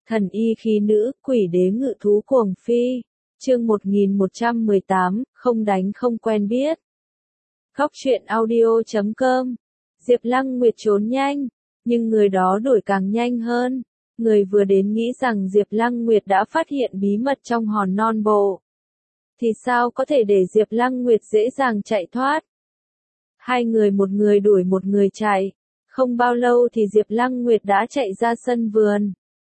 Thần y khí nữ, quỷ đế ngự thú cuồng phi. Chương 1118, không đánh không quen biết. Góc truyện audio.com. Diệp Lăng Nguyệt trốn nhanh, nhưng người đó đuổi càng nhanh hơn. Người vừa đến nghĩ rằng Diệp Lăng Nguyệt đã phát hiện bí mật trong hòn non bộ. Thì sao có thể để Diệp Lăng Nguyệt dễ dàng chạy thoát? Hai người, một người đuổi một người chạy. Không bao lâu thì Diệp Lăng Nguyệt đã chạy ra sân vườn.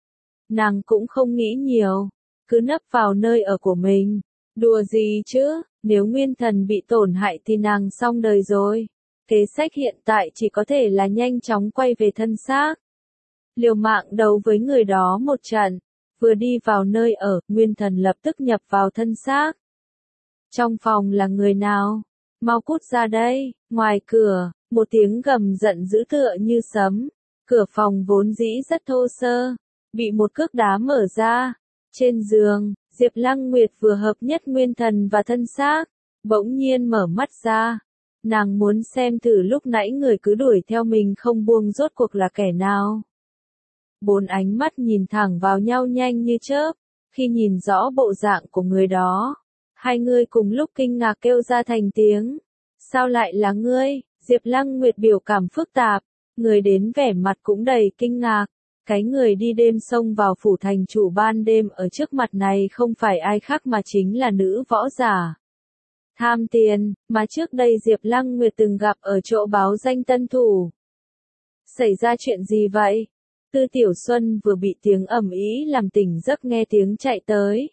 Nàng cũng không nghĩ nhiều, cứ nấp vào nơi ở của mình. Đùa gì chứ, nếu nguyên thần bị tổn hại thì nàng xong đời rồi. Kế sách hiện tại chỉ có thể là nhanh chóng quay về thân xác. Liều mạng đấu với người đó một trận, vừa đi vào nơi ở, nguyên thần lập tức nhập vào thân xác. Trong phòng là người nào? Mau cút ra đây. Ngoài cửa, một tiếng gầm giận dữ tựa như sấm. Cửa phòng vốn dĩ rất thô sơ, bị một cước đá mở ra. Trên giường, Diệp Lăng Nguyệt vừa hợp nhất nguyên thần và thân xác, bỗng nhiên mở mắt ra. Nàng muốn xem thử lúc nãy người cứ đuổi theo mình không buông rốt cuộc là kẻ nào. Bốn ánh mắt nhìn thẳng vào nhau nhanh như chớp, khi nhìn rõ bộ dạng của người đó, hai người cùng lúc kinh ngạc kêu ra thành tiếng. Sao lại là ngươi? Diệp Lăng Nguyệt biểu cảm phức tạp, người đến vẻ mặt cũng đầy kinh ngạc. Cái người đi đêm xông vào phủ thành chủ ban đêm ở trước mặt này không phải ai khác mà chính là nữ võ giả tham tiền, mà trước đây Diệp Lăng Nguyệt từng gặp ở chỗ báo danh tân thủ. Xảy ra chuyện gì vậy? Tư Tiểu Xuân vừa bị tiếng ầm ĩ làm tỉnh giấc nghe tiếng chạy tới.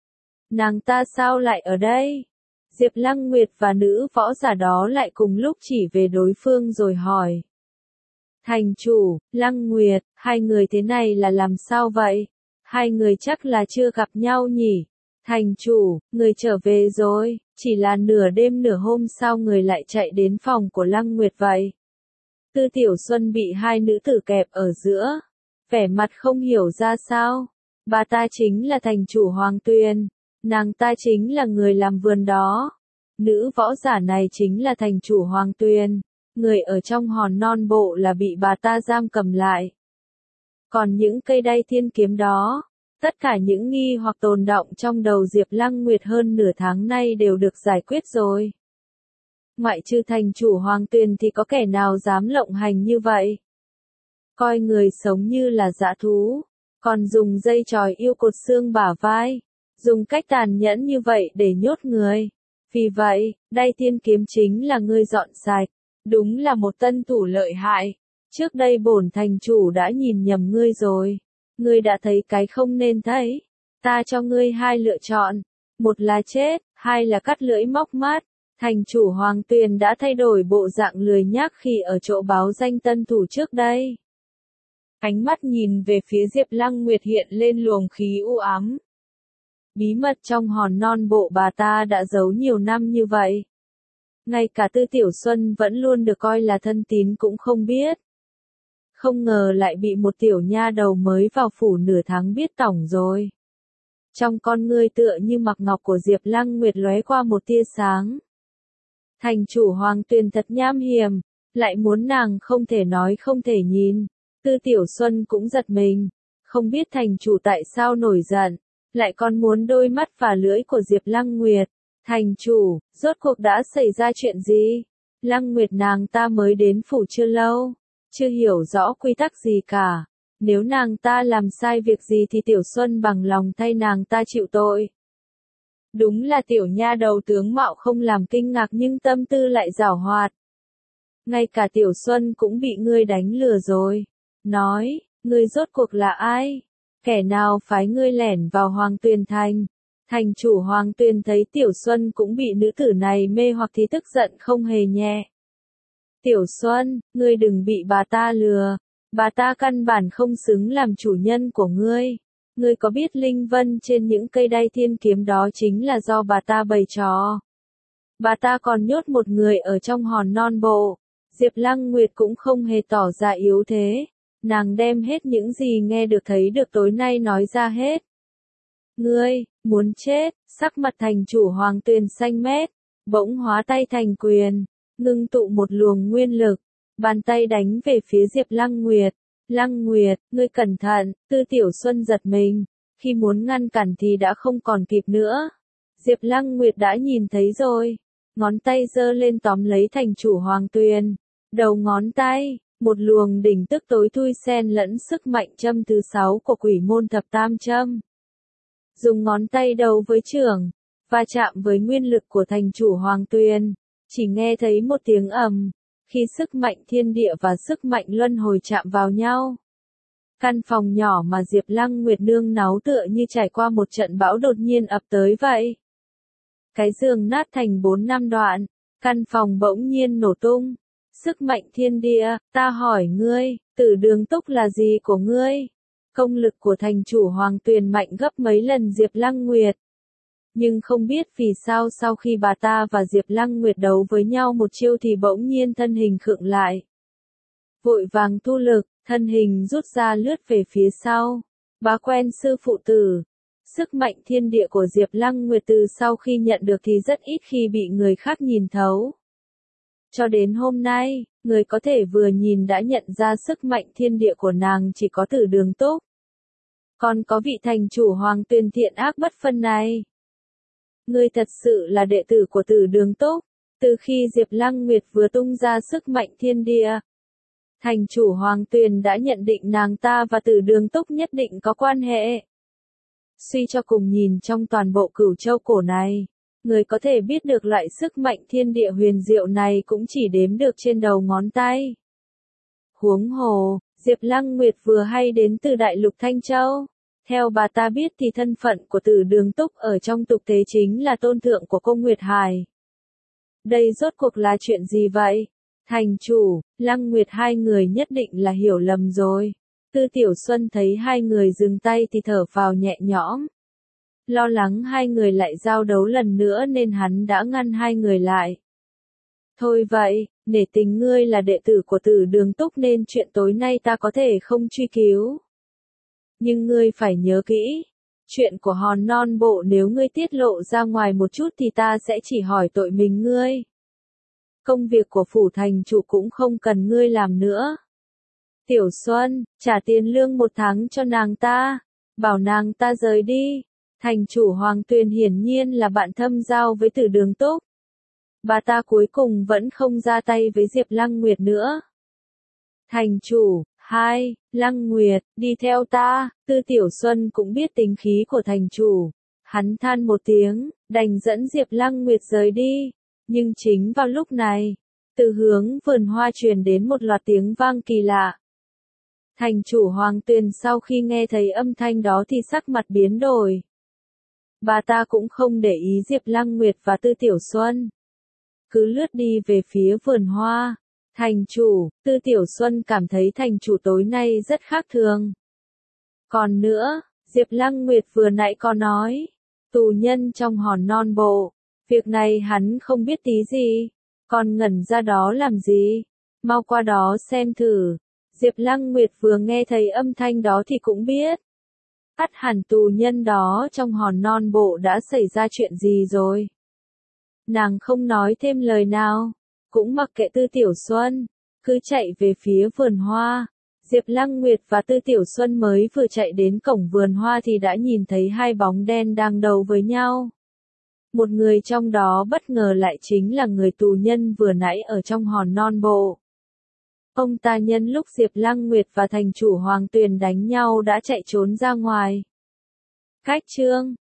Nàng ta sao lại ở đây? Diệp Lăng Nguyệt và nữ võ giả đó lại cùng lúc chỉ về đối phương rồi hỏi. Thành chủ, Lăng Nguyệt, hai người thế này là làm sao vậy? Hai người chắc là chưa gặp nhau nhỉ? Thành chủ, người trở về rồi, chỉ là nửa đêm nửa hôm sao người lại chạy đến phòng của Lăng Nguyệt vậy? Tư Tiểu Xuân bị hai nữ tử kẹp ở giữa, vẻ mặt không hiểu ra sao. Bà ta chính là thành chủ Hoàng Tuyền, nàng ta chính là người làm vườn đó. Nữ võ giả này chính là thành chủ Hoàng Tuyền. Người ở trong hòn non bộ là bị bà ta giam cầm lại. Còn những cây đay thiên kiếm đó, tất cả những nghi hoặc tồn đọng trong đầu Diệp Lăng Nguyệt hơn nửa tháng nay đều được giải quyết rồi. Ngoại trừ thành chủ Hoàng Tuyền thì có kẻ nào dám lộng hành như vậy? Coi người sống như là dã thú, còn dùng dây chòi yêu cột xương bả vai, dùng cách tàn nhẫn như vậy để nhốt người. Vì vậy, đay thiên kiếm chính là ngươi dọn sạch. Đúng là một tân thủ lợi hại. Trước đây bổn thành chủ đã nhìn nhầm ngươi rồi. Ngươi đã thấy cái không nên thấy. Ta cho ngươi hai lựa chọn. Một là chết, hai là cắt lưỡi móc mắt. Thành chủ Hoàng Tuyền đã thay đổi bộ dạng lười nhác khi ở chỗ báo danh tân thủ trước đây. Ánh mắt nhìn về phía Diệp Lăng Nguyệt hiện lên luồng khí u ám. Bí mật trong hòn non bộ bà ta đã giấu nhiều năm như vậy. Ngay cả Tư Tiểu Xuân vẫn luôn được coi là thân tín cũng không biết. Không ngờ lại bị một tiểu nha đầu mới vào phủ nửa tháng biết tỏng rồi. Trong con ngươi tựa như mặc ngọc của Diệp Lăng Nguyệt lóe qua một tia sáng. Thành chủ Hoàng Tuyền thật nham hiểm, lại muốn nàng không thể nói không thể nhìn. Tư Tiểu Xuân cũng giật mình, không biết thành chủ tại sao nổi giận, lại còn muốn đôi mắt và lưỡi của Diệp Lăng Nguyệt. Thành chủ, rốt cuộc đã xảy ra chuyện gì? Lăng Nguyệt nàng ta mới đến phủ chưa lâu, chưa hiểu rõ quy tắc gì cả. Nếu nàng ta làm sai việc gì thì Tiểu Xuân bằng lòng thay nàng ta chịu tội. Đúng là tiểu nha đầu tướng mạo không làm kinh ngạc nhưng tâm tư lại giảo hoạt. Ngay cả Tiểu Xuân cũng bị ngươi đánh lừa rồi. Nói, ngươi rốt cuộc là ai? Kẻ nào phái ngươi lẻn vào Hoàng Tuyền Thành? Thành chủ Hoàng Tuyền thấy Tiểu Xuân cũng bị nữ tử này mê hoặc thì tức giận không hề nhẹ. Tiểu Xuân, ngươi đừng bị bà ta lừa. Bà ta căn bản không xứng làm chủ nhân của ngươi. Ngươi có biết linh vân trên những cây đay thiên kiếm đó chính là do bà ta bày trò. Bà ta còn nhốt một người ở trong hòn non bộ. Diệp Lăng Nguyệt cũng không hề tỏ ra yếu thế. Nàng đem hết những gì nghe được thấy được tối nay nói ra hết. Ngươi, muốn chết? Sắc mặt thành chủ Hoàng Tuyền xanh mét, bỗng hóa tay thành quyền, ngưng tụ một luồng nguyên lực, bàn tay đánh về phía Diệp Lăng Nguyệt. Lăng Nguyệt, ngươi cẩn thận, Tư Tiểu Xuân giật mình, khi muốn ngăn cản thì đã không còn kịp nữa. Diệp Lăng Nguyệt đã nhìn thấy rồi, ngón tay giơ lên tóm lấy thành chủ Hoàng Tuyền. Đầu ngón tay, một luồng đỉnh tức tối thui xen lẫn sức mạnh châm thứ 6 của quỷ môn thập tam châm. Dùng ngón tay đầu với chưởng, va chạm với nguyên lực của thành chủ Hoàng Tuyền, chỉ nghe thấy một tiếng ầm, khi sức mạnh thiên địa và sức mạnh luân hồi chạm vào nhau. Căn phòng nhỏ mà Diệp Lăng Nguyệt nương náu tựa như trải qua một trận bão đột nhiên ập tới vậy. Cái giường nát thành 4-5 đoạn, căn phòng bỗng nhiên nổ tung. Sức mạnh thiên địa, ta hỏi ngươi, Tử Đường Túc là gì của ngươi? Công lực của thành chủ Hoàng Tuyền mạnh gấp mấy lần Diệp Lăng Nguyệt. Nhưng không biết vì sao sau khi bà ta và Diệp Lăng Nguyệt đấu với nhau một chiêu thì bỗng nhiên thân hình khựng lại. Vội vàng thu lực, thân hình rút ra lướt về phía sau. Bá quen sư phụ tử. Sức mạnh thiên địa của Diệp Lăng Nguyệt từ sau khi nhận được thì rất ít khi bị người khác nhìn thấu. Cho đến hôm nay, người có thể vừa nhìn đã nhận ra sức mạnh thiên địa của nàng chỉ có Tử Đường Túc. Còn có vị thành chủ Hoàng Tuyền thiện ác bất phân này. Ngươi thật sự là đệ tử của Tử Đường Túc. Từ khi Diệp Lăng Nguyệt vừa tung ra sức mạnh thiên địa, thành chủ Hoàng Tuyền đã nhận định nàng ta và Tử Đường Túc nhất định có quan hệ. Suy cho cùng nhìn trong toàn bộ Cửu Châu cổ này, người có thể biết được loại sức mạnh thiên địa huyền diệu này cũng chỉ đếm được trên đầu ngón tay. Huống hồ, Diệp Lăng Nguyệt vừa hay đến từ Đại Lục Thanh Châu. Theo bà ta biết thì thân phận của Tử Đường Túc ở trong tục tế chính là tôn thượng của Cung Nguyệt Hải. Đây rốt cuộc là chuyện gì vậy? Thành chủ, Lăng Nguyệt hai người nhất định là hiểu lầm rồi. Tư Tiểu Xuân thấy hai người dừng tay thì thở phào nhẹ nhõm. Lo lắng hai người lại giao đấu lần nữa nên hắn đã ngăn hai người lại. Thôi vậy, nể tình ngươi là đệ tử của Tử Đường Túc nên chuyện tối nay ta có thể không truy cứu. Nhưng ngươi phải nhớ kỹ, chuyện của Hòn Non Bộ nếu ngươi tiết lộ ra ngoài một chút thì ta sẽ chỉ hỏi tội mình ngươi. Công việc của phủ thành chủ cũng không cần ngươi làm nữa. Tiểu Xuân, trả tiền lương 1 tháng cho nàng ta, bảo nàng ta rời đi. Thành chủ Hoàng Tuyền hiển nhiên là bạn thâm giao với Tử Đường Túc. Bà ta cuối cùng vẫn không ra tay với Diệp Lăng Nguyệt nữa. Thành chủ, Lăng Nguyệt, đi theo ta. Tư Tiểu Xuân cũng biết tính khí của thành chủ. Hắn than một tiếng, đành dẫn Diệp Lăng Nguyệt rời đi. Nhưng chính vào lúc này, từ hướng vườn hoa truyền đến một loạt tiếng vang kỳ lạ. Thành chủ Hoàng Tuyền sau khi nghe thấy âm thanh đó thì sắc mặt biến đổi. Bà ta cũng không để ý Diệp Lăng Nguyệt và Tư Tiểu Xuân. Cứ lướt đi về phía vườn hoa. Thành chủ, Tư Tiểu Xuân cảm thấy thành chủ tối nay rất khác thường. Còn nữa, Diệp Lăng Nguyệt vừa nãy có nói, tù nhân trong Hòn Non Bộ, việc này hắn không biết tí gì, còn ngẩn ra đó làm gì, mau qua đó xem thử. Diệp Lăng Nguyệt vừa nghe thấy âm thanh đó thì cũng biết. Ắt hẳn tù nhân đó trong Hòn Non Bộ đã xảy ra chuyện gì rồi. Nàng không nói thêm lời nào, cũng mặc kệ Tư Tiểu Xuân, cứ chạy về phía vườn hoa. Diệp Lăng Nguyệt và Tư Tiểu Xuân mới vừa chạy đến cổng vườn hoa thì đã nhìn thấy hai bóng đen đang đấu với nhau. Một người trong đó bất ngờ lại chính là người tù nhân vừa nãy ở trong Hòn Non Bộ. Ông ta nhân lúc Diệp Lăng Nguyệt và thành chủ Hoàng Tuyền đánh nhau đã chạy trốn ra ngoài. Cách chương